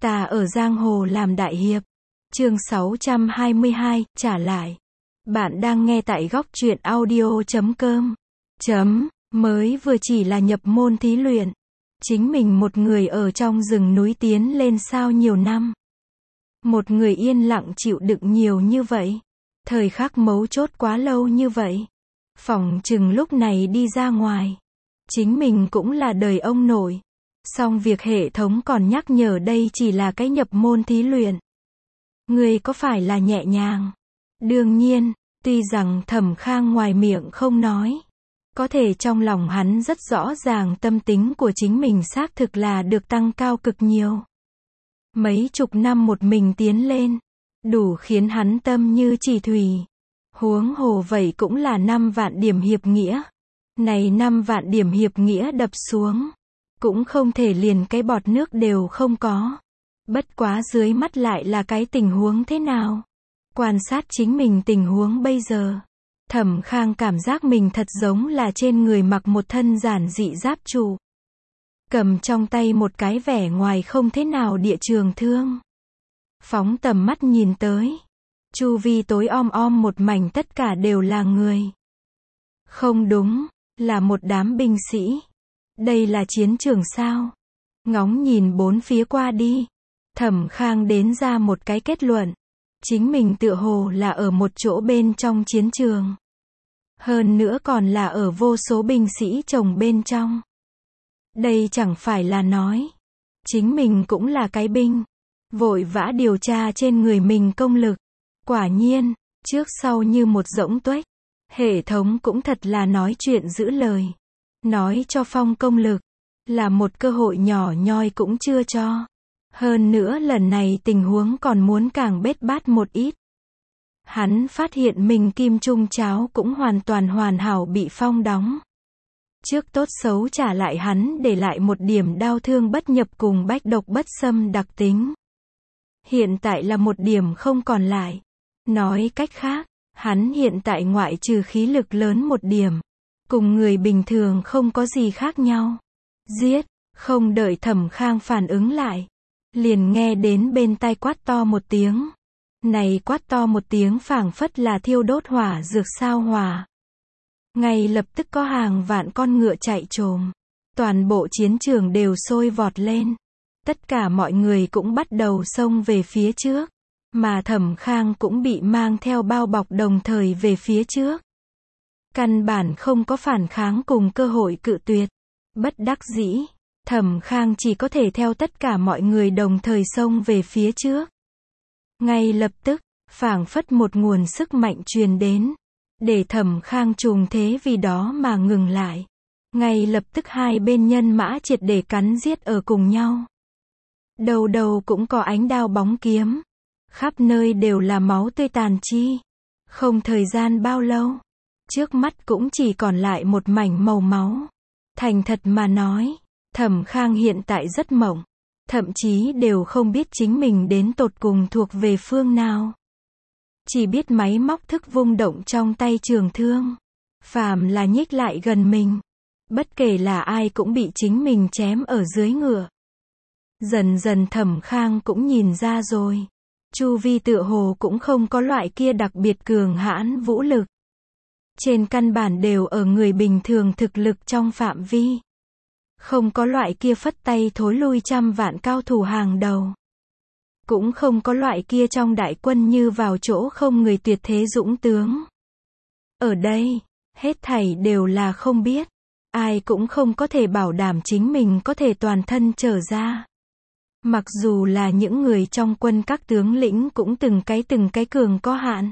Ta ở giang hồ làm đại hiệp. Chương 622, trả lại. Bạn đang nghe tại góc truyện audio.com. Mới vừa chỉ là nhập môn thí luyện. Chính mình một người ở trong rừng núi tiến lên sao nhiều năm. Một người yên lặng chịu đựng nhiều như vậy. Thời khắc mấu chốt quá lâu như vậy. Phỏng chừng lúc này đi ra ngoài. Chính mình cũng là đời ông nội. Song việc hệ thống còn nhắc nhở đây chỉ là cái nhập môn thí luyện. Người có phải là nhẹ nhàng? Đương nhiên, tuy rằng Thẩm Khang ngoài miệng không nói. Có thể trong lòng hắn rất rõ ràng tâm tính của chính mình xác thực là được tăng cao cực nhiều. Mấy chục năm một mình tiến lên, đủ khiến hắn tâm như chỉ thủy. Huống hồ vậy cũng là 5 vạn điểm hiệp nghĩa. Này 5 vạn điểm hiệp nghĩa đập xuống. Cũng không thể liền cái bọt nước đều không có. Bất quá dưới mắt lại là cái tình huống thế nào? Quan sát chính mình tình huống bây giờ. Thẩm Khang cảm giác mình thật giống là trên người mặc một thân giản dị giáp trụ. Cầm trong tay một cái vẻ ngoài không thế nào địa trường thương. Phóng tầm mắt nhìn tới. Chu vi tối om một mảnh tất cả đều là người. Không đúng, là một đám binh sĩ. Đây là chiến trường sao? Ngóng nhìn bốn phía qua đi. Thẩm Khang đến ra một cái kết luận. Chính mình tựa hồ là ở một chỗ bên trong chiến trường. Hơn nữa còn là ở vô số binh sĩ chồng bên trong. Đây chẳng phải là nói. Chính mình cũng là cái binh. Vội vã điều tra trên người mình công lực. Quả nhiên, trước sau như một rỗng tuếch. Hệ thống cũng thật là nói chuyện giữ lời. Nói cho Phong công lực. Là một cơ hội nhỏ nhoi cũng chưa cho. Hơn nữa lần này tình huống còn muốn càng bết bát một ít. Hắn phát hiện mình kim trung cháo cũng hoàn toàn hoàn hảo bị Phong đóng. Trước tốt xấu trả lại hắn để lại một điểm đau thương bất nhập cùng bách độc bất xâm đặc tính. Hiện tại là một điểm không còn lại. Nói cách khác, hắn hiện tại ngoại trừ khí lực lớn một điểm. Cùng người bình thường không có gì khác nhau. Giết, không đợi Thẩm Khang phản ứng lại. Liền nghe đến bên tai quát to một tiếng. Này quát to một tiếng phảng phất là thiêu đốt hỏa dược sao hỏa. Ngay lập tức có hàng vạn con ngựa chạy trồm. Toàn bộ chiến trường đều sôi vọt lên. Tất cả mọi người cũng bắt đầu xông về phía trước. Mà Thẩm Khang cũng bị mang theo bao bọc đồng thời về phía trước. Căn bản không có phản kháng cùng cơ hội cự tuyệt. Bất đắc dĩ, Thẩm Khang chỉ có thể theo tất cả mọi người đồng thời xông về phía trước. Ngay lập tức, phảng phất một nguồn sức mạnh truyền đến. Để Thẩm Khang trùng thế vì đó mà ngừng lại. Ngay lập tức hai bên nhân mã triệt để cắn giết ở cùng nhau. Đầu đầu cũng có ánh đao bóng kiếm. Khắp nơi đều là máu tươi tàn chi. Không thời gian bao lâu. Trước mắt cũng chỉ còn lại một mảnh màu máu. Thành thật mà nói, Thẩm Khang hiện tại rất mộng. Thậm chí đều không biết chính mình đến tột cùng thuộc về phương nào. Chỉ biết máy móc thức vung động trong tay trường thương. Phàm là nhích lại gần mình. Bất kể là ai cũng bị chính mình chém ở dưới ngựa. Dần dần Thẩm Khang cũng nhìn ra rồi. Chu vi tựa hồ cũng không có loại kia đặc biệt cường hãn vũ lực. Trên căn bản đều ở người bình thường thực lực trong phạm vi. Không có loại kia phất tay thối lui trăm vạn cao thủ hàng đầu. Cũng không có loại kia trong đại quân như vào chỗ không người tuyệt thế dũng tướng. Ở đây, hết thảy đều là không biết. Ai cũng không có thể bảo đảm chính mình có thể toàn thân trở ra. Mặc dù là những người trong quân các tướng lĩnh cũng từng cái cường có hạn.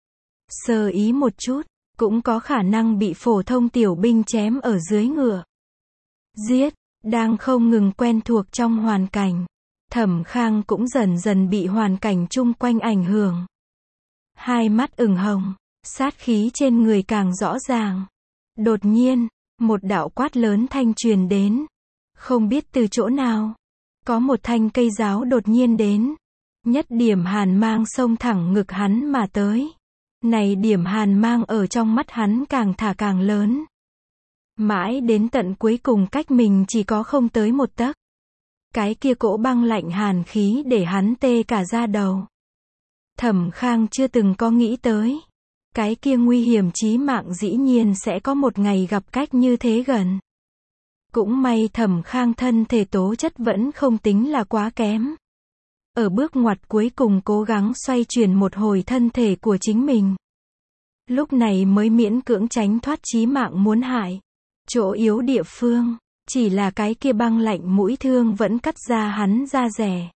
Sơ ý một chút, cũng có khả năng bị phổ thông tiểu binh chém ở dưới ngựa. Giết, đang không ngừng quen thuộc trong hoàn cảnh. Thẩm Khang cũng dần dần bị hoàn cảnh chung quanh ảnh hưởng. Hai mắt ửng hồng, sát khí trên người càng rõ ràng. Đột nhiên, một đạo quát lớn thanh truyền đến. Không biết từ chỗ nào. Có một thanh cây giáo đột nhiên đến. Nhất điểm hàn mang xông thẳng ngực hắn mà tới. Này điểm hàn mang ở trong mắt hắn càng thả càng lớn. Mãi đến tận cuối cùng cách mình chỉ có không tới một tấc. Cái kia cỗ băng lạnh hàn khí để hắn tê cả da đầu. Thẩm Khang chưa từng có nghĩ tới. Cái kia nguy hiểm chí mạng dĩ nhiên sẽ có một ngày gặp cách như thế gần. Cũng may Thẩm Khang thân thể tố chất vẫn không tính là quá kém. Ở bước ngoặt cuối cùng cố gắng xoay chuyển một hồi thân thể của chính mình. Lúc này mới miễn cưỡng tránh thoát chí mạng muốn hại. Chỗ yếu địa phương, chỉ là cái kia băng lạnh mũi thương vẫn cắt ra hắn da rẻ.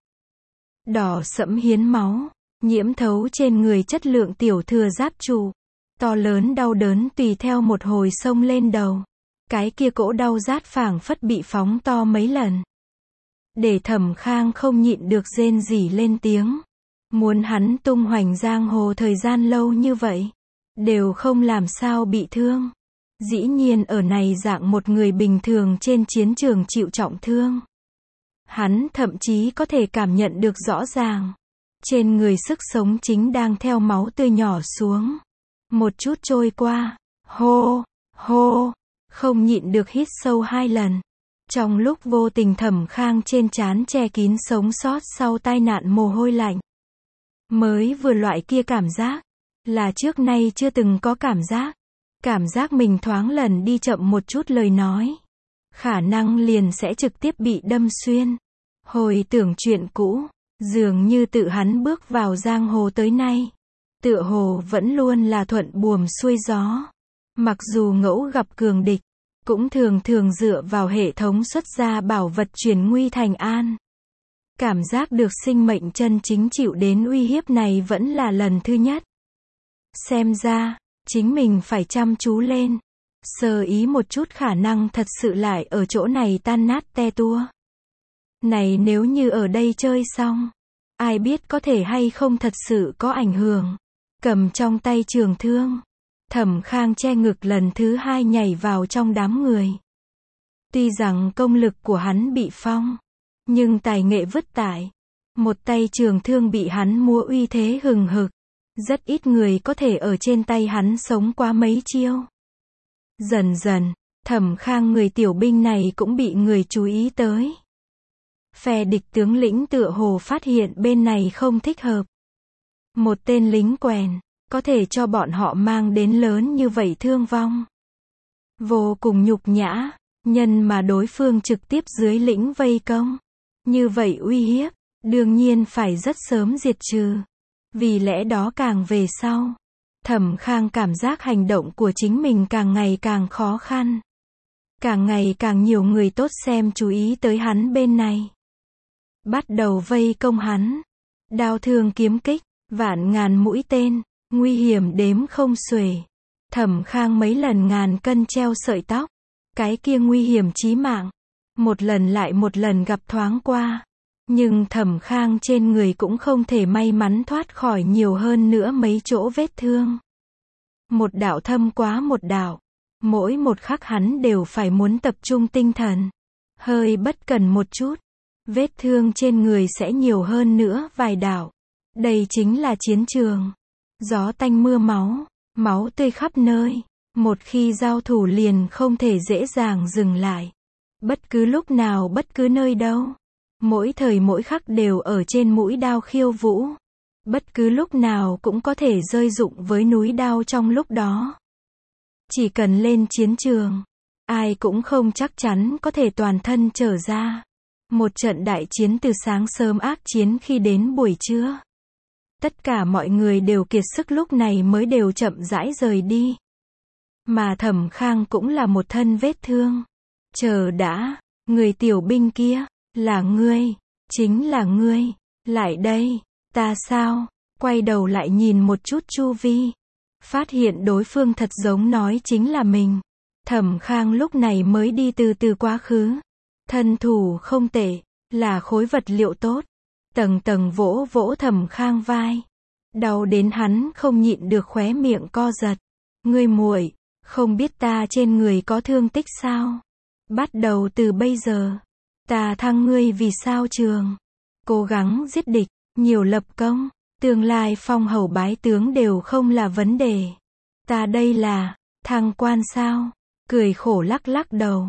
Đỏ sẫm hiến máu, nhiễm thấu trên người chất lượng tiểu thừa giáp trụ. To lớn đau đớn tùy theo một hồi xông lên đầu. Cái kia cỗ đau rát phảng phất bị phóng to mấy lần. Để Thẩm Khang không nhịn được rên rỉ lên tiếng. Muốn hắn tung hoành giang hồ thời gian lâu như vậy, đều không làm sao bị thương. Dĩ nhiên ở này dạng một người bình thường trên chiến trường chịu trọng thương. Hắn thậm chí có thể cảm nhận được rõ ràng. Trên người sức sống chính đang theo máu tươi nhỏ xuống. Một chút trôi qua. Hô, hô, không nhịn được hít sâu 2 lần. Trong lúc vô tình Thẩm Khang trên trán che kín sống sót sau tai nạn mồ hôi lạnh. Mới vừa loại kia cảm giác, là trước nay chưa từng có cảm giác. Cảm giác mình thoáng lần đi chậm một chút lời nói. Khả năng liền sẽ trực tiếp bị đâm xuyên. Hồi tưởng chuyện cũ, dường như tự hắn bước vào giang hồ tới nay. Tựa hồ vẫn luôn là thuận buồm xuôi gió. Mặc dù ngẫu gặp cường địch, cũng thường thường dựa vào hệ thống xuất ra bảo vật chuyển nguy thành an. Cảm giác được sinh mệnh chân chính chịu đến uy hiếp này vẫn là lần thứ nhất. Xem ra, chính mình phải chăm chú lên. Sơ ý một chút khả năng thật sự lại ở chỗ này tan nát te tua. Này nếu như ở đây chơi xong, ai biết có thể hay không thật sự có ảnh hưởng. Cầm trong tay trường thương, Thẩm Khang che ngực lần thứ 2 nhảy vào trong đám người. Tuy rằng công lực của hắn bị phong, nhưng tài nghệ vứt tại. Một tay trường thương bị hắn múa uy thế hừng hực. Rất ít người có thể ở trên tay hắn sống qua mấy chiêu. Dần dần, Thẩm Khang người tiểu binh này cũng bị người chú ý tới. Phe địch tướng lĩnh tựa hồ phát hiện bên này không thích hợp. Một tên lính quèn, có thể cho bọn họ mang đến lớn như vậy thương vong. Vô cùng nhục nhã, nhân mà đối phương trực tiếp dưới lĩnh vây công. Như vậy uy hiếp, đương nhiên phải rất sớm diệt trừ. Vì lẽ đó càng về sau, Thẩm Khang cảm giác hành động của chính mình càng ngày càng khó khăn. Càng ngày càng nhiều người tốt xem chú ý tới hắn bên này. Bắt đầu vây công hắn. Đao thương kiếm kích, vạn ngàn mũi tên, nguy hiểm đếm không xuể. Thẩm Khang mấy lần ngàn cân treo sợi tóc. Cái kia nguy hiểm chí mạng. Một lần lại một lần gặp thoáng qua. Nhưng Thẩm Khang trên người cũng không thể may mắn thoát khỏi nhiều hơn nữa mấy chỗ vết thương. Một đạo thâm quá một đạo. Mỗi một khắc hắn đều phải muốn tập trung tinh thần. Hơi bất cần một chút, vết thương trên người sẽ nhiều hơn nữa vài đạo. Đây chính là chiến trường. Gió tanh mưa máu, máu tươi khắp nơi. Một khi giao thủ liền không thể dễ dàng dừng lại. Bất cứ lúc nào bất cứ nơi đâu. Mỗi thời mỗi khắc đều ở trên mũi đao khiêu vũ. Bất cứ lúc nào cũng có thể rơi dụng với núi đao trong lúc đó. Chỉ cần lên chiến trường, ai cũng không chắc chắn có thể toàn thân trở ra. Một trận đại chiến từ sáng sớm ác chiến khi đến buổi trưa. Tất cả mọi người đều kiệt sức lúc này mới đều chậm rãi rời đi. Mà Thẩm Khang cũng là một thân vết thương. Chờ đã, người tiểu binh kia, là ngươi, chính là ngươi, lại đây, ta sao? Quay đầu lại nhìn một chút chu vi. Phát hiện đối phương thật giống nói chính là mình. Thẩm Khang lúc này mới đi từ từ quá khứ. Thân thủ không tệ, là khối vật liệu tốt. Tầng tầng vỗ vỗ Thẩm Khang vai. Đau đến hắn không nhịn được khóe miệng co giật. Ngươi muội, không biết ta trên người có thương tích sao? Bắt đầu từ bây giờ, ta thăng ngươi vì sao trường. Cố gắng giết địch, nhiều lập công. Tương lai phong hầu bái tướng đều không là vấn đề. Ta đây là, thăng quan sao? Cười khổ lắc lắc đầu.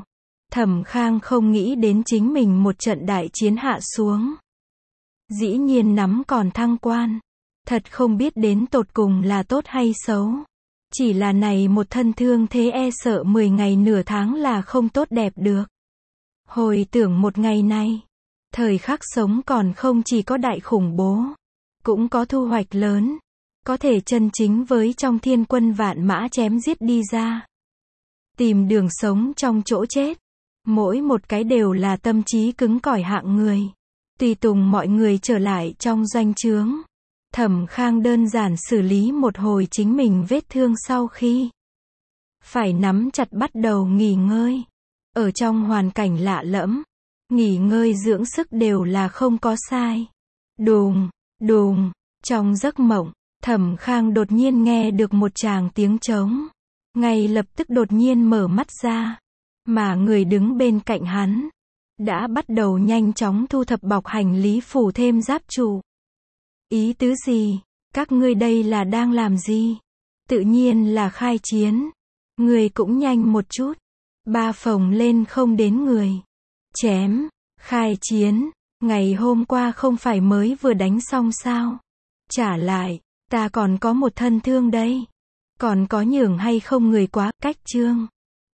Thẩm Khang không nghĩ đến chính mình một trận đại chiến hạ xuống. Dĩ nhiên nắm còn thăng quan. Thật không biết đến tột cùng là tốt hay xấu. Chỉ là này một thân thương thế e sợ 10 ngày nửa tháng là không tốt đẹp được. Hồi tưởng một ngày này, thời khắc sống còn không chỉ có đại khủng bố, cũng có thu hoạch lớn, có thể chân chính với trong thiên quân vạn mã chém giết đi ra. Tìm đường sống trong chỗ chết, mỗi một cái đều là tâm trí cứng cỏi hạng người. Tùy tùng mọi người trở lại trong doanh trướng. Thẩm Khang đơn giản xử lý một hồi chính mình vết thương sau khi phải nắm chặt bắt đầu nghỉ ngơi. Ở trong hoàn cảnh lạ lẫm, nghỉ ngơi dưỡng sức đều là không có sai. Đùng, đùng, trong giấc mộng, Thẩm Khang đột nhiên nghe được một tràng tiếng trống. Ngay lập tức đột nhiên mở mắt ra, mà người đứng bên cạnh hắn đã bắt đầu nhanh chóng thu thập bọc hành lý phủ thêm giáp trụ. Ý tứ gì? Các ngươi đây là đang làm gì? Tự nhiên là khai chiến. Người cũng nhanh một chút. Ba phồng lên không đến người. Chém. Khai chiến. Ngày hôm qua không phải mới vừa đánh xong sao? Trả lại. Ta còn có một thân thương đây. Còn có nhường hay không người quá cách trương.